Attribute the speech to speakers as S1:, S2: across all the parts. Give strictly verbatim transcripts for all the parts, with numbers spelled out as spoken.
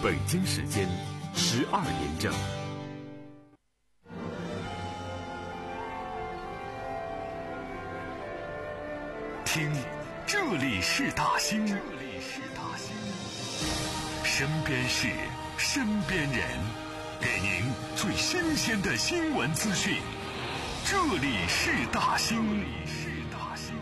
S1: 北京时间十二点整。听，这里是大兴，这里是大兴，身边事，身边人，给您最新鲜的新闻资讯。这里是大兴，这里是大兴。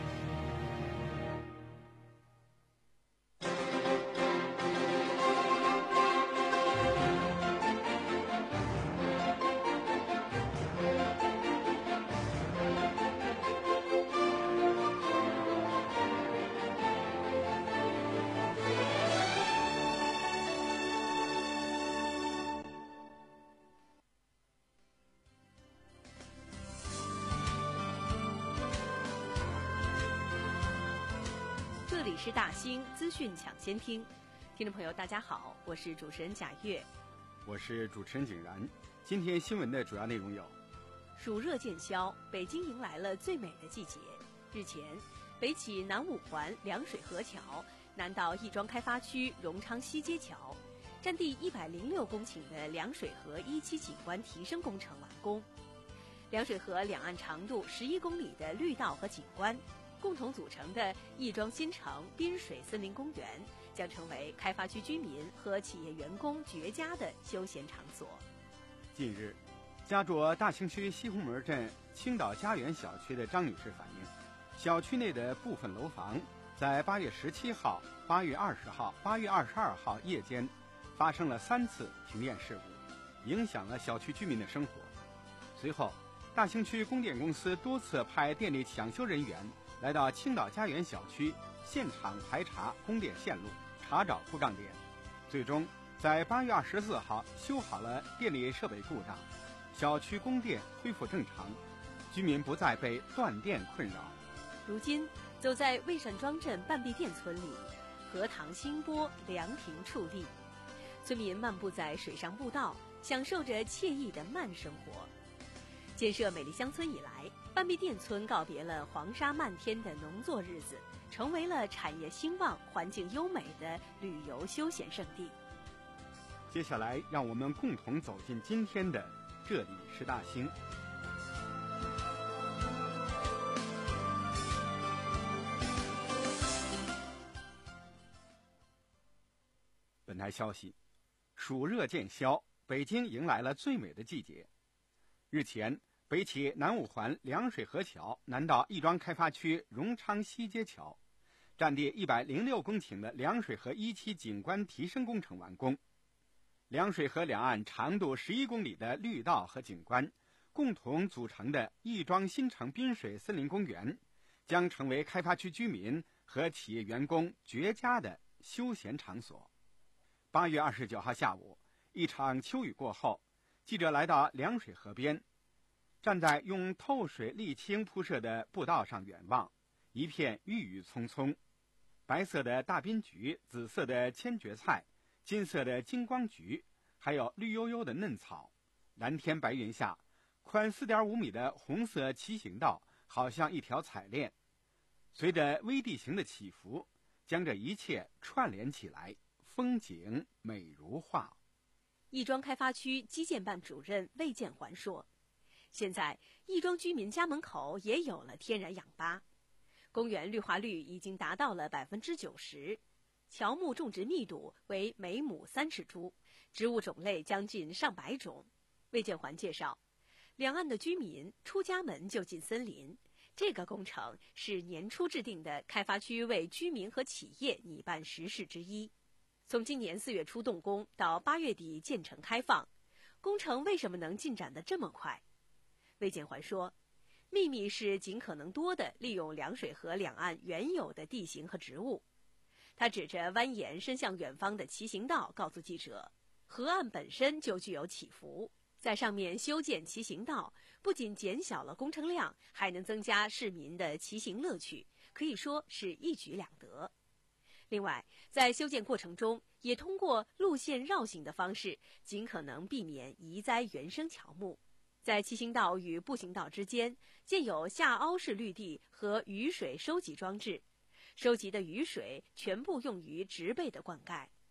S2: 这里是大兴资讯抢先听，听众朋友大家好，我是主持人贾月，
S3: 我是主持人景然。今天新闻的主要内容有：
S2: 暑热渐消，北京迎来了最美的季节。日前，北起南五环凉水河桥，南到亦庄开发区荣昌西街桥，占地一百零六公顷的凉水河一期景观提升工程完工。凉水河两岸长度十一公里的绿道和景观，共同组成的亦庄新城滨水森林公园将成为开发区居民和企业员工绝佳的休闲场所。
S3: 近日，家住大兴区西红门镇青岛家园小区的张女士反映，小区内的部分楼房在八月十七号、八月二十号、八月二十二号夜间发生了三次停电事故，影响了小区居民的生活。随后，大兴区供电公司多次派电力抢修人员来到青岛家园小区现场排查供电线路，查找故障点，最终在八月二十四号修好了电力设备故障，小区供电恢复正常，居民不再被断电困扰。
S2: 如今，走在魏善庄镇半壁店村里，荷塘清波，凉亭矗立，村民漫步在水上步道，享受着惬意的慢生活。建设美丽乡村以来，半壁店村告别了黄沙漫天的农作日子，成为了产业兴旺、环境优美的旅游休闲胜地。
S3: 接下来，让我们共同走进今天的这里是大兴。本台消息，暑热渐消，北京迎来了最美的季节。日前，北起南五环凉水河桥，南到亦庄开发区荣昌西街桥，占地一百零六公顷的凉水河一期景观提升工程完工。凉水河两岸长度十一公里的绿道和景观，共同组成的亦庄新城滨水森林公园，将成为开发区居民和企业员工绝佳的休闲场所。八月二十九号下午，一场秋雨过后，记者来到凉水河边，站在用透水沥青铺设的步道上远望，一片郁郁葱葱，白色的大滨菊，紫色的千蕨菜，金色的金光菊，还有绿油油的嫩草。蓝天白云下，宽 四点五米的红色骑行道好像一条彩链，随着微地形的起伏，将这一切串联起来，风景美如画。
S2: 亦庄开发区基建办主任魏建环说，现在亦庄居民家门口也有了天然氧吧，公园绿化率已经达到了百分之九十，乔木种植密度为每亩三十株，植物种类将近上百种。魏建环介绍，两岸的居民出家门就进森林，这个工程是年初制定的开发区为居民和企业拟办实事之一。从今年四月初动工到八月底建成开放，工程为什么能进展得这么快？魏建环说，秘密是尽可能多地利用凉水河两岸原有的地形和植物。他指着蜿蜒伸向远方的骑行道告诉记者，河岸本身就具有起伏，在上面修建骑行道，不仅减小了工程量，还能增加市民的骑行乐趣，可以说是一举两得。另外，在修建过程中，也通过路线绕行的方式，尽可能避免移栽原生乔木。在骑行道与步行道之间建有下凹式绿地和雨水收集装置，收集的雨水全部用于植被的灌溉。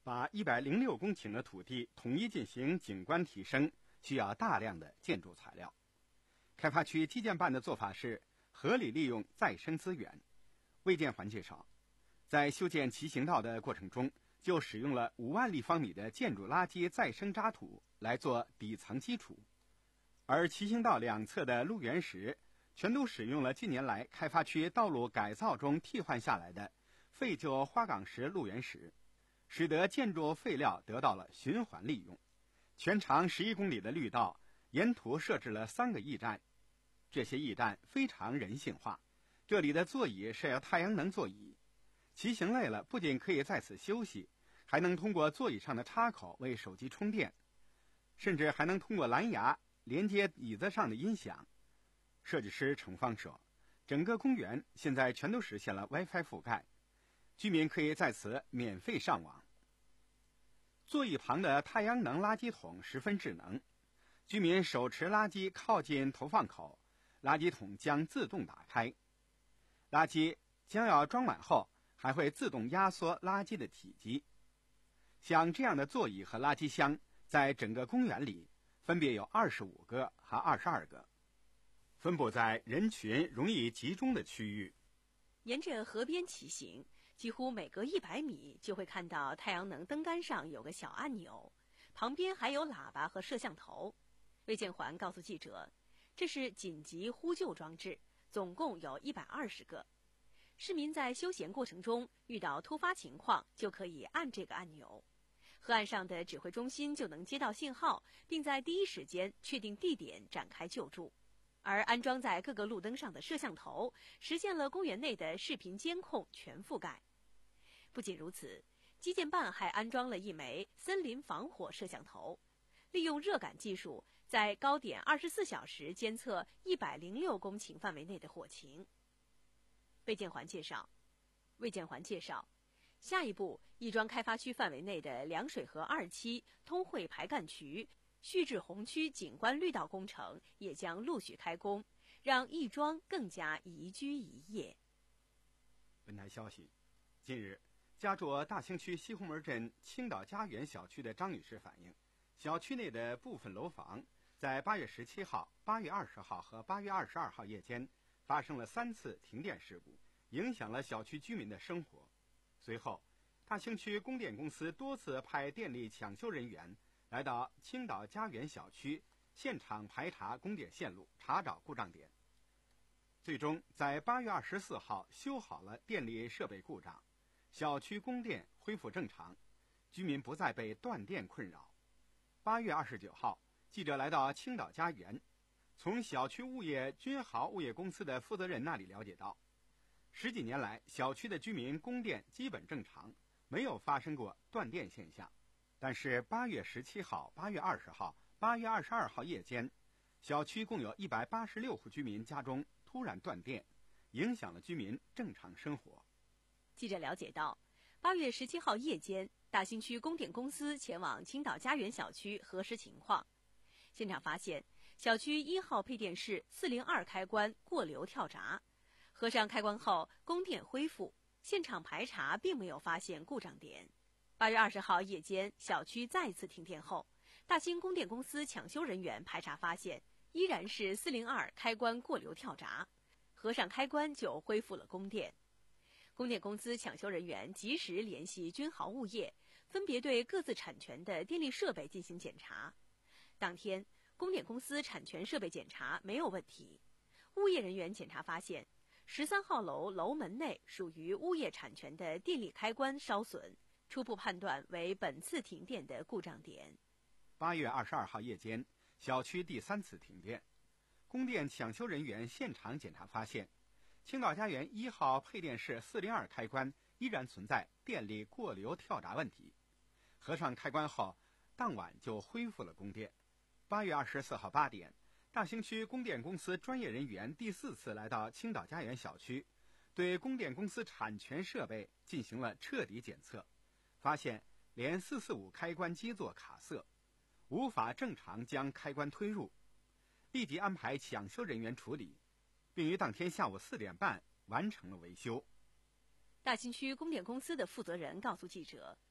S3: 把一百零六公顷的土地统一进行景观提升，需要大量的建筑材料。开发区基建办的做法是合理利用再生资源。卫健环介绍，在修建骑行道的过程中，就使用了五万立方米的建筑垃圾再生渣土来做底层基础，而骑行道两侧的路缘石全都使用了近年来开发区道路改造中替换下来的废旧花岗石路缘石，使得建筑废料得到了循环利用。全长十一公里的绿道沿途设置了三个驿站，这些驿站非常人性化，这里的座椅是太阳能座椅，骑行累了不仅可以在此休息，还能通过座椅上的插口为手机充电，甚至还能通过蓝牙连接椅子上的音响。设计师程芳说，整个公园现在全都实现了 WiFi 覆盖，居民可以在此免费上网。座椅旁的太阳能垃圾桶十分智能，居民手持垃圾靠近投放口，垃圾桶将自动打开，垃圾将要装满后还会自动压缩垃圾的体积。像这样的座椅和垃圾箱在整个公园里分别有二十五个和二十二个，分布在人群容易集中的区域。
S2: 沿着河边骑行，几乎每隔一百米就会看到太阳能灯杆上有个小按钮，旁边还有喇叭和摄像头。魏建环告诉记者，这是紧急呼救装置，总共有一百二十个。市民在休闲过程中遇到突发情况，就可以按这个按钮，河岸上的指挥中心就能接到信号，并在第一时间确定地点展开救助。而安装在各个路灯上的摄像头实现了公园内的视频监控全覆盖。不仅如此，基建办还安装了一枚森林防火摄像头，利用热感技术在高点二十四小时监测一百零六公顷范围内的火情。魏建环介绍，魏建环介绍，下一步，亦庄开发区范围内的凉水河二期、通惠排干渠、旭志红区景观绿道工程也将陆续开工，让亦庄更加宜居宜业。
S3: 本台消息，近日，家住大兴区西红门镇青岛家园小区的张女士反映，小区内的部分楼房在八月十七号、八月二十号和八月二十二号夜间发生了三次停电事故，影响了小区居民的生活。随后，大兴区供电公司多次派电力抢修人员来到青岛家园小区现场排查供电线路，查找故障点。最终在八月二十四号修好了电力设备故障，小区供电恢复正常，居民不再被断电困扰。八月二十九号，记者来到青岛家园，从小区物业君豪物业公司的负责人那里了解到，十几年来小区的居民供电基本正常，没有发生过断电现象。但是八月十七号、八月二十号、八月二十二号夜间，小区共有一百八十六户居民家中突然断电，影响了居民正常生活。
S2: 记者了解到，八月十七号夜间，大兴区供电公司前往青岛家园小区核实情况，现场发现小区一号配电室四零二开关过流跳闸，合上开关后供电恢复，现场排查并没有发现故障点。八月二十号夜间，小区再次停电后，大兴供电公司抢修人员排查发现，依然是四零二开关过流跳闸，合上开关就恢复了供电。供电公司抢修人员及时联系君豪物业，分别对各自产权的电力设备进行检查。当天，供电公司产权设备检查没有问题。物业人员检查发现，十三号楼楼门内属于物业产权的电力开关烧损，初步判断为本次停电的故障点。
S3: 八月二十二号夜间，小区第三次停电，供电抢修人员现场检查发现，青岛家园一号配电室四零二开关依然存在电力过流跳闸问题，合上开关后，当晚就恢复了供电。八月二十四号八点，大兴区供电公司专业人员第四次来到青岛家园小区，对供电公司产权设备进行了彻底检测，发现连四四五开关基座卡塞，无法正常将开关推入，立即安排抢修人员处理，并于当天下午四点半完成了维修。
S2: 大兴区供电公司的负责人告诉记者，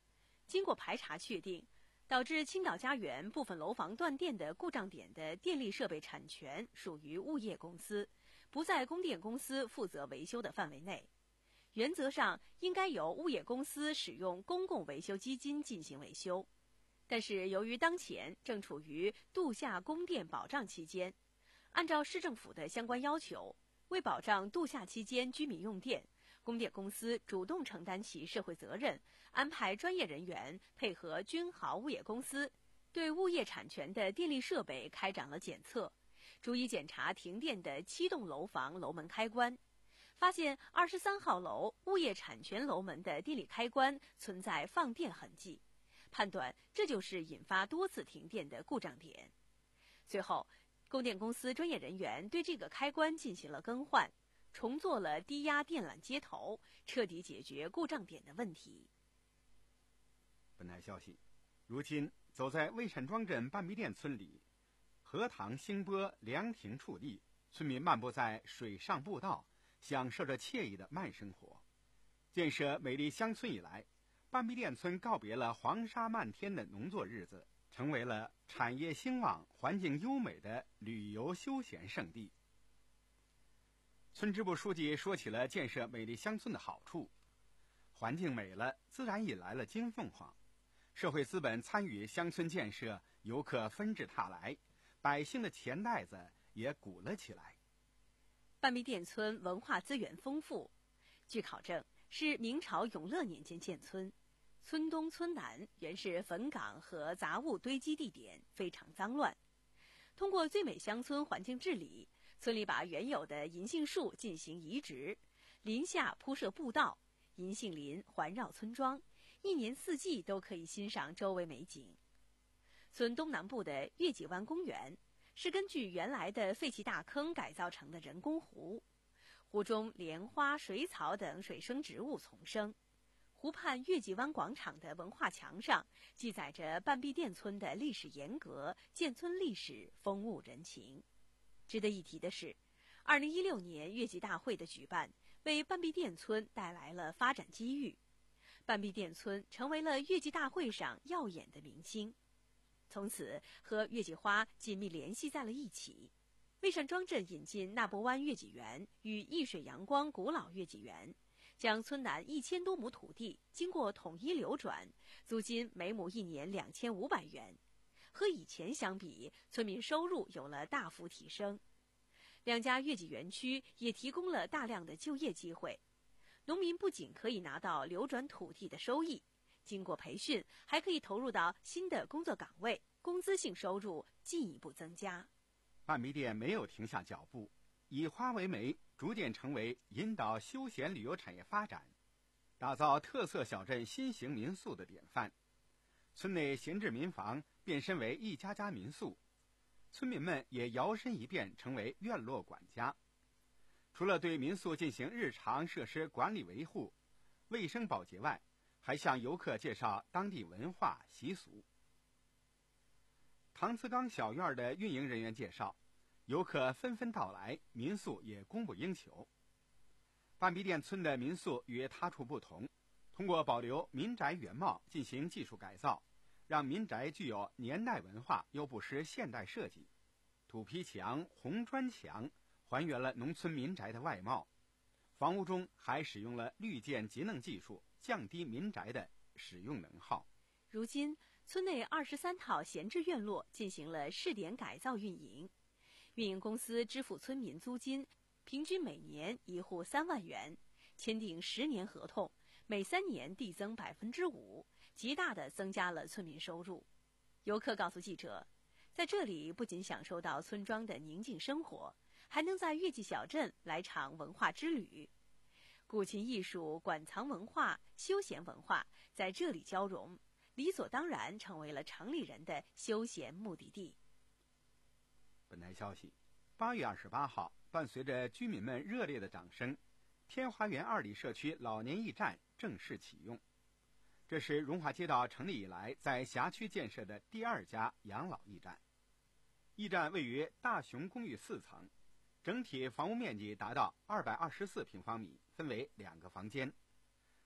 S2: 经过排查确定，导致青岛家园部分楼房断电的故障点的电力设备产权属于物业公司，不在供电公司负责维修的范围内。原则上应该由物业公司使用公共维修基金进行维修。但是由于当前正处于度夏供电保障期间，按照市政府的相关要求，为保障度夏期间居民用电，供电公司主动承担起社会责任，安排专业人员配合君豪物业公司，对物业产权的电力设备开展了检测，逐一检查停电的七栋楼房楼门开关，发现二十三号楼物业产权楼门的电力开关存在放电痕迹，判断这就是引发多次停电的故障点。随后，供电公司专业人员对这个开关进行了更换，重做了低压电缆接头，彻底解决故障点的问题。
S3: 本台消息，如今走在魏山庄镇半壁店村里，荷塘兴波凉亭矗立，村民漫步在水上步道，享受着惬意的慢生活。建设美丽乡村以来，半壁店村告别了黄沙漫天的农作日子，成为了产业兴旺、环境优美的旅游休闲胜地。村支部书记说起了建设美丽乡村的好处：环境美了，自然引来了金凤凰；社会资本参与乡村建设，游客纷至沓来，百姓的钱袋子也鼓了起来。
S2: 半壁店村文化资源丰富，据考证是明朝永乐年间建村，村东村南原是坟岗和杂物堆积地点，非常脏乱。通过最美乡村环境治理，村里把原有的银杏树进行移植，林下铺设步道，银杏林环绕村庄，一年四季都可以欣赏周围美景。村东南部的月季湾公园是根据原来的废弃大坑改造成的人工湖，湖中莲花、水草等水生植物丛生。湖畔月季湾广场的文化墙上记载着半壁店村的历史沿革、建村历史、风物人情。值得一提的是，二零一六年月季大会的举办，为半壁店村带来了发展机遇。半壁店村成为了月季大会上耀眼的明星，从此和月季花紧密联系在了一起。魏山庄镇引进纳波湾月季园与易水阳光古老月季园，将村南一千多亩土地经过统一流转，租金每亩一年两千五百元。和以前相比，村民收入有了大幅提升。两家月季园区也提供了大量的就业机会，农民不仅可以拿到流转土地的收益，经过培训还可以投入到新的工作岗位，工资性收入进一步增加。
S3: 半壁店没有停下脚步，以花为媒，逐渐成为引导休闲旅游产业发展、打造特色小镇新型民宿的典范。村内闲置民房变身为一家家民宿，村民们也摇身一变成为院落管家。除了对民宿进行日常设施管理维护、卫生保洁外，还向游客介绍当地文化习俗。唐祠岗小院的运营人员介绍，游客纷纷到来，民宿也供不应求。半壁店村的民宿与他处不同，通过保留民宅原貌进行技术改造，让民宅具有年代文化又不失现代设计。土坯墙、红砖墙还原了农村民宅的外貌，房屋中还使用了绿建节能技术，降低民宅的使用能耗。
S2: 如今，村内二十三套闲置院落进行了试点改造运营，运营公司支付村民租金，平均每年一户三万元，签订十年合同，每三年递增百分之五，极大地增加了村民收入。游客告诉记者，在这里不仅享受到村庄的宁静生活，还能在月季小镇来场文化之旅。古琴艺术、馆藏文化、休闲文化在这里交融，理所当然成为了城里人的休闲目的地。
S3: 本台消息，八月二十八号，伴随着居民们热烈的掌声，天华园二里社区老年驿站正式启用。这是荣华街道成立以来在辖区建设的第二家养老驿站。驿站位于大雄公寓四层，整体房屋面积达到二百二十四平方米，分为两个房间。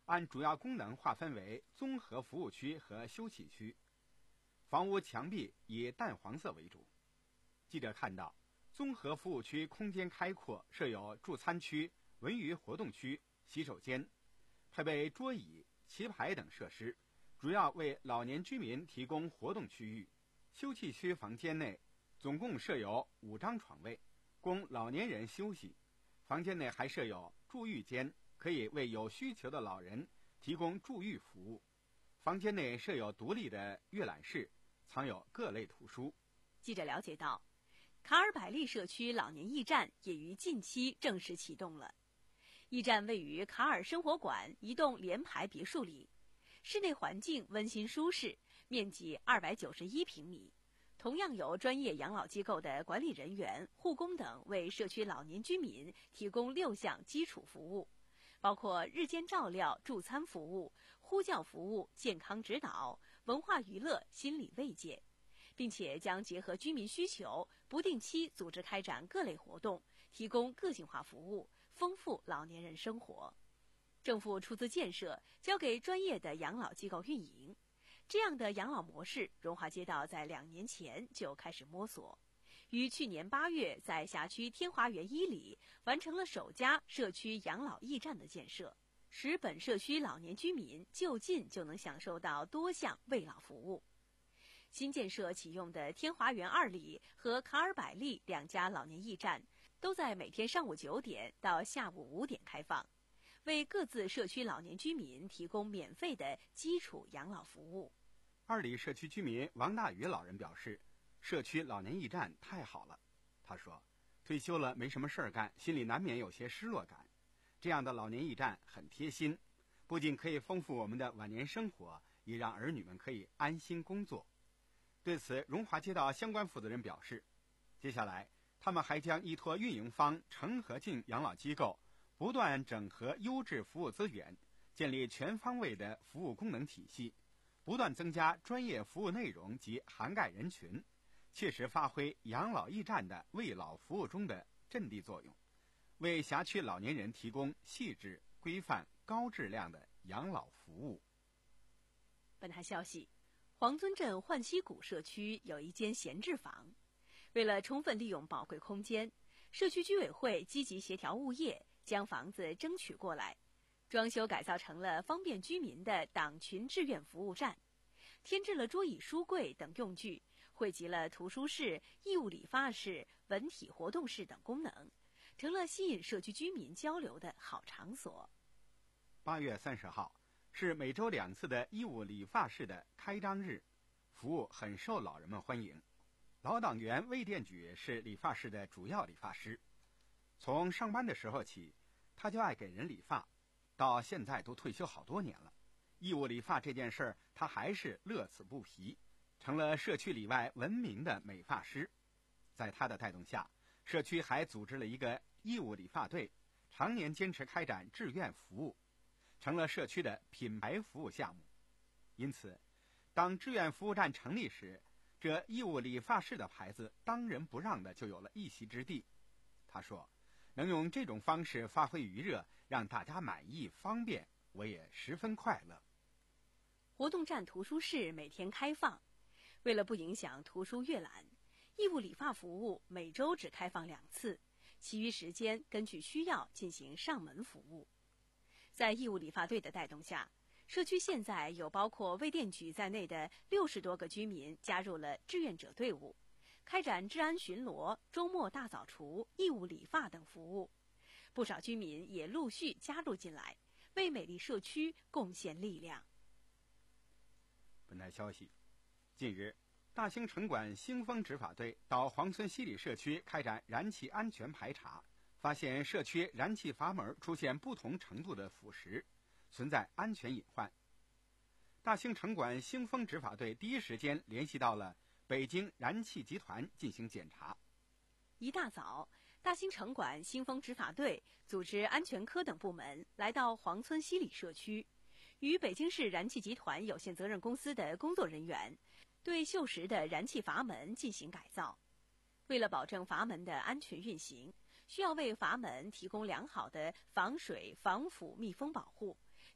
S3: 按主要功能划分为综合服务区和休憩区。房屋墙壁以淡黄色为主。记者看到，综合服务区空间开阔，设有助餐区、文娱活动区、洗手间，配备桌椅、棋牌等设施，主要为老年居民提供活动区域。休憩区房间内总共设有五张床位，供老年人休息。房间内还设有住浴间，可以为有需求的老人提供住浴服务。房间内设有独立的阅览室，藏有各类图书。
S2: 记者了解到，卡尔百利社区老年驿站也于近期正式启动了。驿站位于卡尔生活馆一栋联排别墅里，室内环境温馨舒适，面积二百九十一平米。同样有专业养老机构的管理人员、护工等为社区老年居民提供六项基础服务，包括日间照料、助餐服务、呼叫服务、健康指导、文化娱乐、心理慰藉，并且将结合居民需求，不定期组织开展各类活动，提供个性化服务，丰富老年人生活。政府出资建设，交给专业的养老机构运营。这样的养老模式，荣华街道在两年前就开始摸索，于去年八月在辖区天华园一里完成了首家社区养老驿站的建设，使本社区老年居民就近就能享受到多项慰老服务。新建设启用的天华园二里和卡尔百利两家老年驿站，都在每天上午九点到下午五点开放，为各自社区老年居民提供免费的基础养老服务。
S3: 二里社区居民王大宇老人表示，社区老年驿站太好了。他说，退休了没什么事儿干，心里难免有些失落感。这样的老年驿站很贴心，不仅可以丰富我们的晚年生活，也让儿女们可以安心工作。对此，荣华街道相关负责人表示，接下来他们还将依托运营方成和进养老机构，不断整合优质服务资源，建立全方位的服务功能体系，不断增加专业服务内容及涵盖人群，切实发挥养老驿站的慰老服务中的阵地作用，为辖区老年人提供细致、规范、高质量的养老服务。
S2: 本台消息，黄村镇浣溪谷社区有一间闲置房，为了充分利用宝贵空间，社区居委会积极协调物业，将房子争取过来，装修改造成了方便居民的党群志愿服务站，添置了桌椅书柜等用具，汇集了图书室、义务理发室、文体活动室等功能，成了吸引社区居民交流的好场所。
S3: 八月三十号是每周两次的义务理发室的开张日，服务很受老人们欢迎。老党员魏殿举是理发室的主要理发师，从上班的时候起，他就爱给人理发，到现在都退休好多年了。义务理发这件事儿，他还是乐此不疲，成了社区里外闻名的美发师。在他的带动下，社区还组织了一个义务理发队，常年坚持开展志愿服务，成了社区的品牌服务项目。因此，当志愿服务站成立时，这义务理发室的牌子当仁不让的就有了一席之地。他说，能用这种方式发挥余热，让大家满意方便，我也十分快乐。
S2: 活动站图书室每天开放，为了不影响图书阅览，义务理发服务每周只开放两次，其余时间根据需要进行上门服务。在义务理发队的带动下，社区现在有包括魏殿举在内的六十多个居民加入了志愿者队伍，开展治安巡逻、周末大扫除、义务理发等服务。不少居民也陆续加入进来，为美丽社区贡献力量。
S3: 本台消息，近日，大兴城管兴丰执法队到黄村西里社区开展燃气安全排查，发现社区燃气阀门出现不同程度的腐蚀，存在安全隐患。大兴城管兴丰执法队第一时间联系到了北京燃气集团进行检查。
S2: 一大早，大兴城管兴丰执法队组织安全科等部门来到黄村西里社区，与北京市燃气集团有限责任公司的工作人员对锈蚀的燃气阀门进行改造。为了保证阀门的安全运行，需要为阀门提供良好的防水、防腐、密封保护，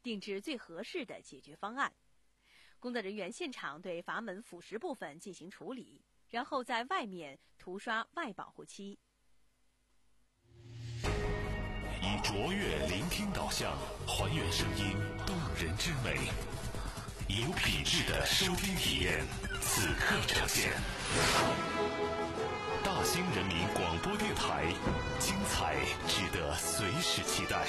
S2: 定制最合适的解决方案。工作人员现场对阀门腐蚀部分进行处理，然后在外面涂刷外保护漆。
S1: 以卓越聆听导向，还原声音动人之美，有品质的收听体验，此刻呈现。大兴人民广播电台，精彩值得随时期待。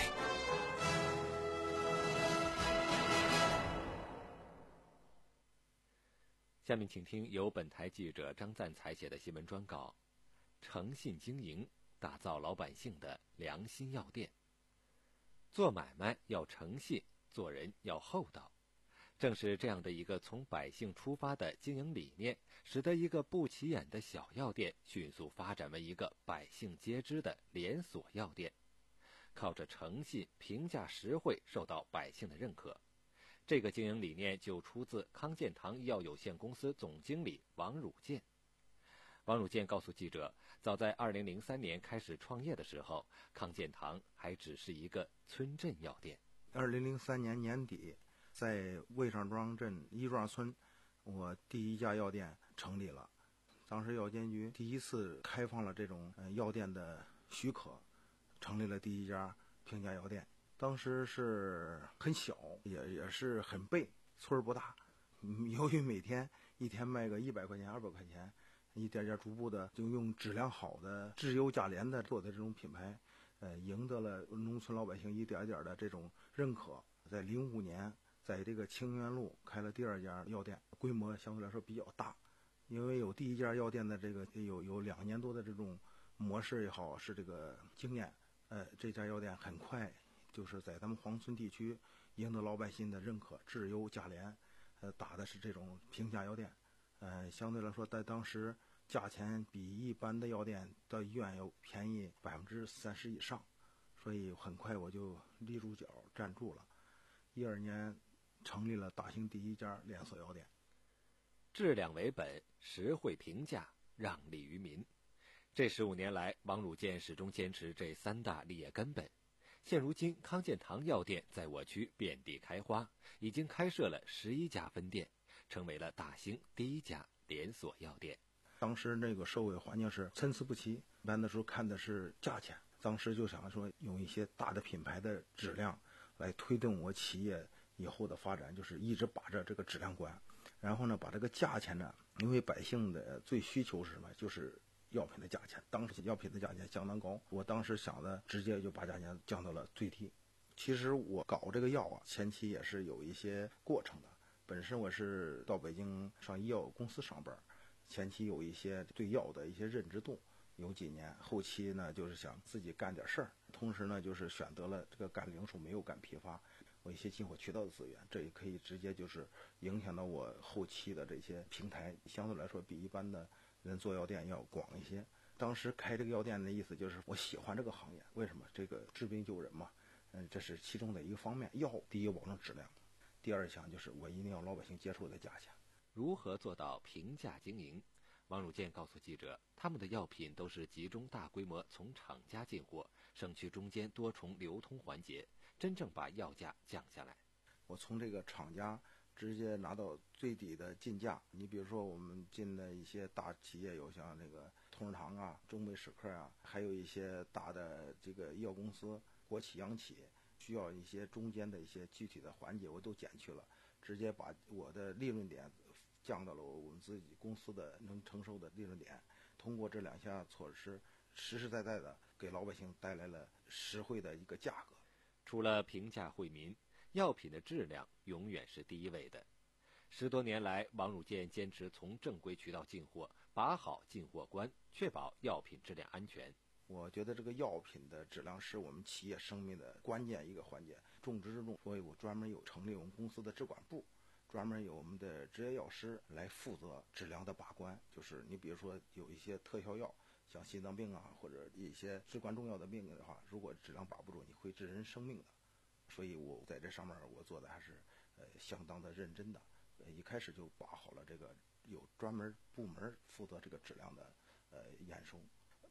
S4: 下面请听由本台记者张赞采写的新闻专稿：诚信经营，打造老百姓的良心药店。做买卖要诚信，做人要厚道。正是这样的一个从百姓出发的经营理念，使得一个不起眼的小药店迅速发展为一个百姓皆知的连锁药店。靠着诚信、评价实惠，受到百姓的认可。这个经营理念就出自康健堂医药有限公司总经理王汝健。王汝健告诉记者，早在二零零三年开始创业的时候，康健堂还只是一个村镇药店。
S5: 二零零三年年底，在魏上庄镇一庄村，我第一家药店成立了。当时药监局第一次开放了这种呃药店的许可，成立了第一家平价药店。当时是很小，也也是很背，村儿不大。由于每天一天卖个一百块钱、二百块钱，一点点逐步的就用质量好的质优价廉的做的这种品牌，呃，赢得了农村老百姓一点点的这种认可。在零五年，在这个清源路开了第二家药店，规模相对来说比较大，因为有第一家药店的这个有有两年多的这种模式也好，是这个经验，呃，这家药店很快就是在咱们黄村地区赢得老百姓的认可，质优价廉，呃，打的是这种平价药店，呃，相对来说在当时价钱比一般的药店到医院要便宜百分之三十以上，所以很快我就立住脚站住了。一二年成立了大兴第一家连锁药店。
S4: 质量为本，实惠平价，让利于民。这十五年来，王汝健始终坚持这三大立业根本。现如今，康健堂药店在我区遍地开花，已经开设了十一家分店，成为了大兴第一家连锁药店。
S5: 当时那个社会环境是参差不齐，一般的时候看的是价钱，当时就想说用一些大的品牌的质量来推动我企业以后的发展，就是一直把着这个质量关，然后呢把这个价钱呢，因为百姓的最需求是什么，就是药品的价钱，当时药品的价钱相当高，我当时想的直接就把价钱降到了最低。其实我搞这个药啊，前期也是有一些过程的。本身我是到北京上医药公司上班，前期有一些对药的一些认知度，有几年，后期呢就是想自己干点事儿，同时呢就是选择了这个干零售，没有干批发，我一些进货渠道的资源，这也可以直接就是影响到我后期的这些平台，相对来说比一般的人做药店要广一些。当时开这个药店的意思就是我喜欢这个行业，为什么？这个治病救人嘛，嗯，这是其中的一个方面。药第一保证质量，第二项就是我一定要老百姓接受的价钱。
S4: 如何做到平价经营？王汝健告诉记者，他们的药品都是集中大规模从厂家进货，省去中间多重流通环节，真正把药价降下来。
S5: 我从这个厂家直接拿到最低的进价。你比如说我们进的一些大企业，有像这个同仁堂啊、中美史克啊，还有一些大的这个医药公司、国企、央企，需要一些中间的一些具体的环节我都减去了，直接把我的利润点降到了我们自己公司的能承受的利润点。通过这两项措施，实实在在的给老百姓带来了实惠的一个价格。
S4: 除了平价惠民，药品的质量永远是第一位的。十多年来，王汝健坚持从正规渠道进货，把好进货关，确保药品质量安全。
S5: 我觉得这个药品的质量是我们企业生命的关键一个环节，重中之重。所以我专门有成立我们公司的质管部，专门有我们的执业药师来负责质量的把关。就是你比如说有一些特效药，像心脏病啊，或者一些至关重要的病的话，如果质量把不住，你会致人生命的。所以我在这上面我做的还是呃相当的认真的，呃一开始就把好了这个有专门部门负责这个质量的呃验收。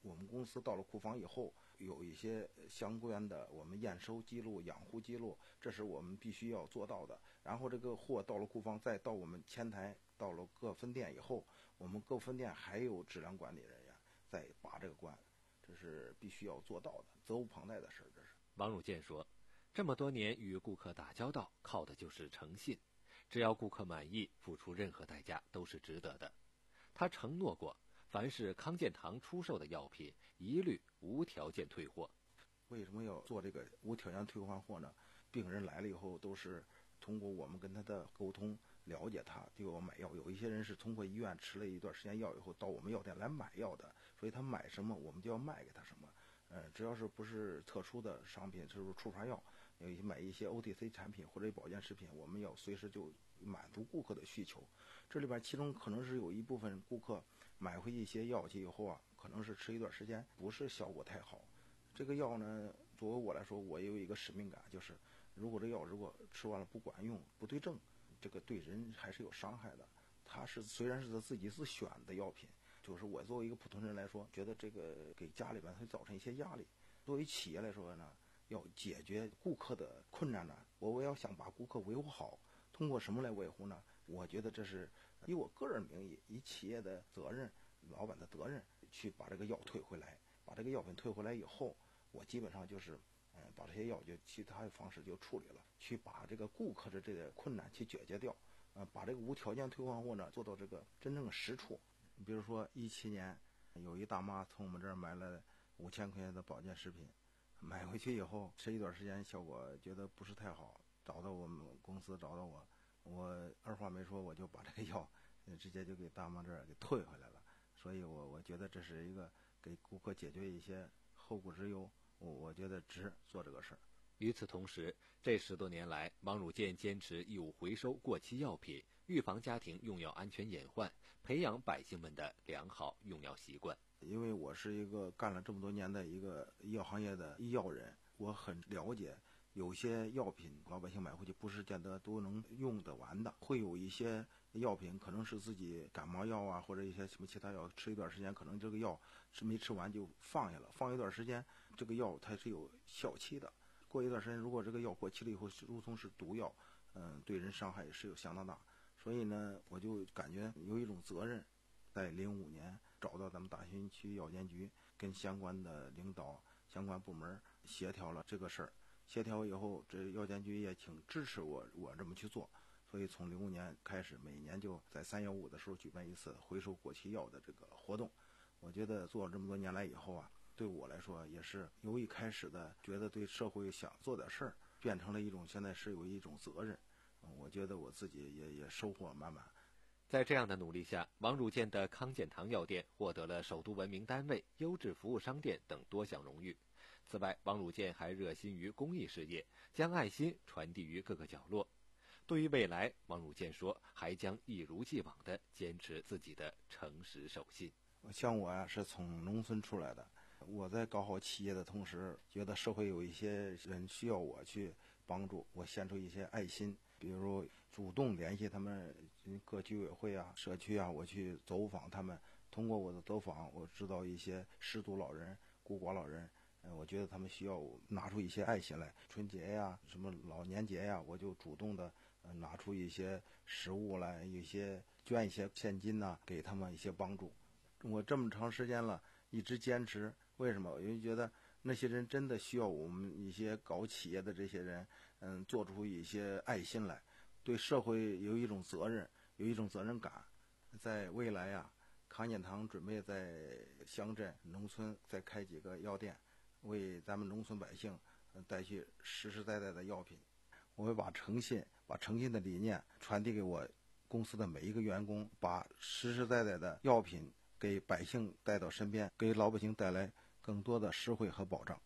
S5: 我们公司到了库房以后，有一些相关的我们验收记录、养护记录，这是我们必须要做到的。然后这个货到了库房，再到我们前台，到了各分店以后，我们各分店还有质量管理人员在把这个关，这是必须要做到的，责无旁贷的事儿。这是
S4: 王汝健说，这么多年与顾客打交道，靠的就是诚信，只要顾客满意，付出任何代价都是值得的。他承诺过，凡是康健堂出售的药品，一律无条件退货。
S5: 为什么要做这个无条件退换货呢？病人来了以后，都是通过我们跟他的沟通，了解他就要买药。有一些人是通过医院吃了一段时间药以后，到我们药店来买药的，所以他买什么，我们就要卖给他什么。呃，只要是不是特殊的商品，就是处罚药，有一些买一些 O T C 产品或者保健食品，我们要随时就满足顾客的需求。这里边其中可能是有一部分顾客买回一些药去以后啊，可能是吃一段时间，不是效果太好。这个药呢，作为我来说，我也有一个使命感，就是如果这药如果吃完了不管用、不对症，这个对人还是有伤害的。它是虽然是他自己自选的药品，就是我作为一个普通人来说，觉得这个给家里边会造成一些压力。作为企业来说呢，要解决顾客的困难呢，我我要想把顾客维护好，通过什么来维护呢？我觉得这是以我个人名义，以企业的责任、老板的责任，去把这个药退回来。把这个药品退回来以后，我基本上就是，嗯，把这些药就其他的方式就处理了，去把这个顾客的这个困难去解决掉，呃，把这个无条件退换货呢做到这个真正的实处。你比如说一七年，有一大妈从我们这儿买了五千块钱的保健食品，买回去以后吃一段时间，效果觉得不是太好，找到我们公司找到我，我二话没说，我就把这个药直接就给大妈这儿给退回来了。所以我我觉得这是一个给顾客解决一些后顾之忧，我我觉得值做这个事儿。
S4: 与此同时，这十多年来，王汝健坚持义务回收过期药品，预防家庭用药安全隐患，培养百姓们的良好用药习惯。
S5: 因为我是一个干了这么多年的一个医药行业的医药人，我很了解有些药品老百姓买回去不是见得都能用得完的，会有一些药品可能是自己感冒药啊，或者一些什么其他药，吃一段时间，可能这个药是没吃完就放下了，放一段时间，这个药它是有效期的。过一段时间，如果这个药过期了以后，如同是毒药，嗯，对人伤害是有相当大。所以呢，我就感觉有一种责任，在零五年找到咱们大兴区药监局，跟相关的领导、相关部门协调了这个事儿。协调以后，这药监局也挺支持我，我这么去做。所以从零五年开始，每年就在三幺五的时候举办一次回收过期药的这个活动。我觉得做了这么多年来以后啊，对我来说也是由一开始的觉得对社会想做点事儿，变成了一种现在是有一种责任。我觉得我自己也也收获满满。
S4: 在这样的努力下，王汝健的康健堂药店获得了首都文明单位、优质服务商店等多项荣誉。此外，王汝健还热心于公益事业，将爱心传递于各个角落。对于未来，王汝健说，还将一如既往地坚持自己的诚实守信。
S5: 像我呀，是从农村出来的，我在搞好企业的同时，觉得社会有一些人需要我去帮助，我献出一些爱心，比如主动联系他们各居委会啊、社区啊，我去走访他们。通过我的走访，我知道一些失独老人、孤寡老人，呃，我觉得他们需要拿出一些爱心来。春节呀、什么老年节呀，我就主动的呃拿出一些食物来，一些捐一些现金呐、啊，给他们一些帮助。我这么长时间了，一直坚持，为什么？因为觉得那些人真的需要我们一些搞企业的这些人，嗯，做出一些爱心来，对社会有一种责任，有一种责任感。在未来呀、啊，康健堂准备在乡镇、农村再开几个药店，为咱们农村百姓带去实实在在的药品。我会把诚信、把诚信的理念传递给我公司的每一个员工，把实实在在的药品给百姓带到身边，给老百姓带来更多的实惠和保障。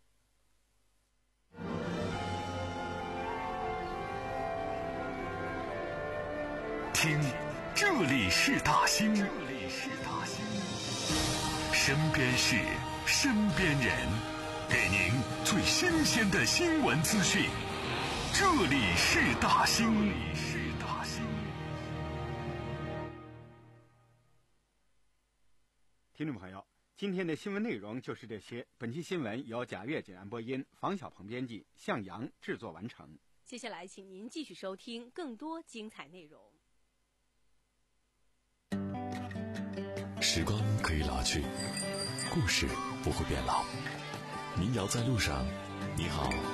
S1: 听，这里是大兴，这里是大兴，身边事，身边人，给您最新鲜的新闻资讯。这里是大兴，这里是大兴。
S3: 听众朋友， 今天的新闻内容就是这些。本期新闻由贾月简安播音，房小鹏编辑，向阳制作完成。
S2: 接下来，请您继续收听更多精彩内容。
S6: 时光可以老去，故事不会变老。民谣在路上，你好。